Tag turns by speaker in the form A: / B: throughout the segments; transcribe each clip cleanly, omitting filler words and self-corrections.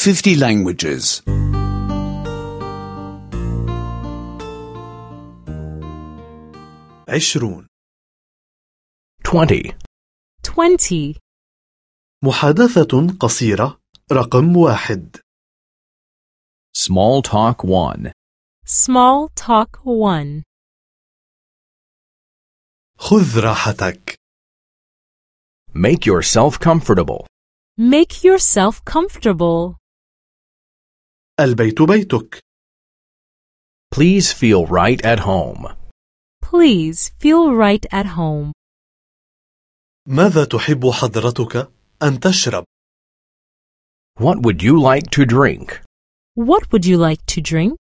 A: 50 languages.
B: 20
C: 20
B: محادثة قصيرة رقم 1
D: Small talk 1.
C: Small talk 1
B: خذ راحتك.
D: Make yourself comfortable.
C: Make yourself comfortable.
B: البيت بيتك.
D: Please feel right at home.
C: Please feel right at home.
B: ماذا تحب حضرتك أن تشرب؟
D: What would you like to drink?
C: What would you like to drink?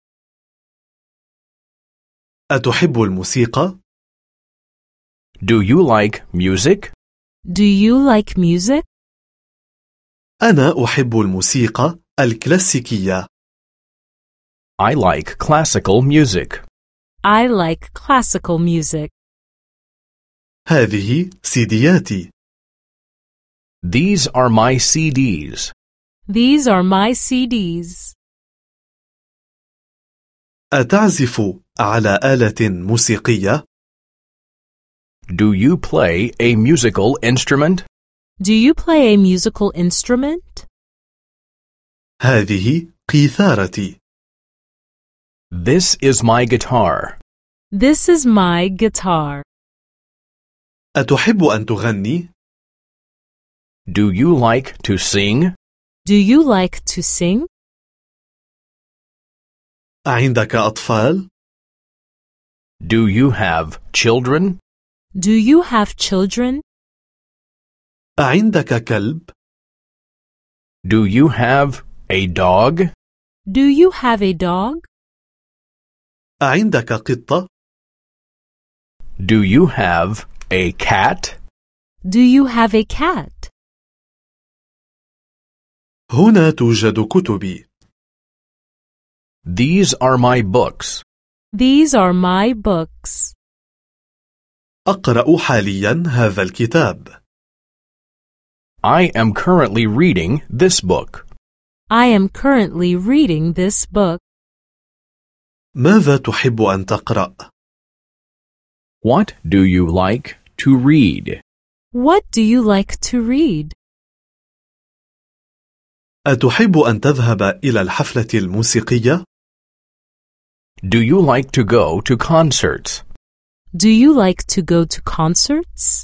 B: أتحب الموسيقى؟
D: Do you like music?
C: Do you like music?
B: أنا أحب الموسيقى الكلاسيكية.
D: I like classical music.
C: I like classical music.
B: هذه سيدياتي.
D: These are my CDs.
C: These are my CDs.
B: أتعزف على آلة موسيقية؟
D: Do you play a musical instrument?
C: Do you play a musical instrument?
B: هذه قيثارتي.
D: This is my guitar.
C: This is my guitar.
B: أتحب أن تغني؟
D: Do you like to sing?
C: Do you like to sing?
B: أعندك أطفال؟
D: Do you have children?
C: Do you have children?
B: أعندك كلب؟
D: Do you have a dog?
C: Do you have a dog?
B: أعندك قطة؟
D: Do you have a cat?
C: Do you have a cat?
B: هنا توجد كتبي.
D: These are my books.
C: These are my books.
B: أقرأ حاليا هذا الكتاب.
D: I am currently reading this book.
C: I am currently reading this book.
B: ماذا تحب أن تقرأ؟
D: What do you like to read?
C: What do you like to read?
B: أتحب أن تذهب إلى الحفلة الموسيقية؟
D: Do you like to go to concerts?
C: Do you like to go to concerts?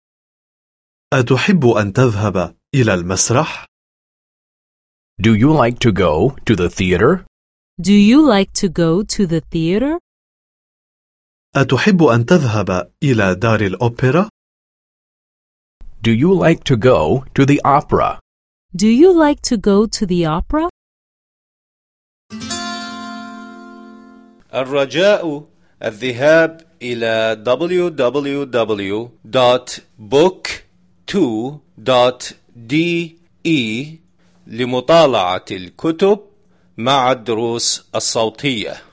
B: أتحب أن تذهب إلى المسرح؟
D: Do you like to go to the theater?
C: Do you like to go to the theater?
B: أتحب أن تذهب إلى دار الأوبرا؟
D: Do you like to go to the opera?
C: Do you like to go to the opera?
E: الرجاء الذهاب إلى www.book2.de لمطالعة الكتب مع الدروس الصوتية.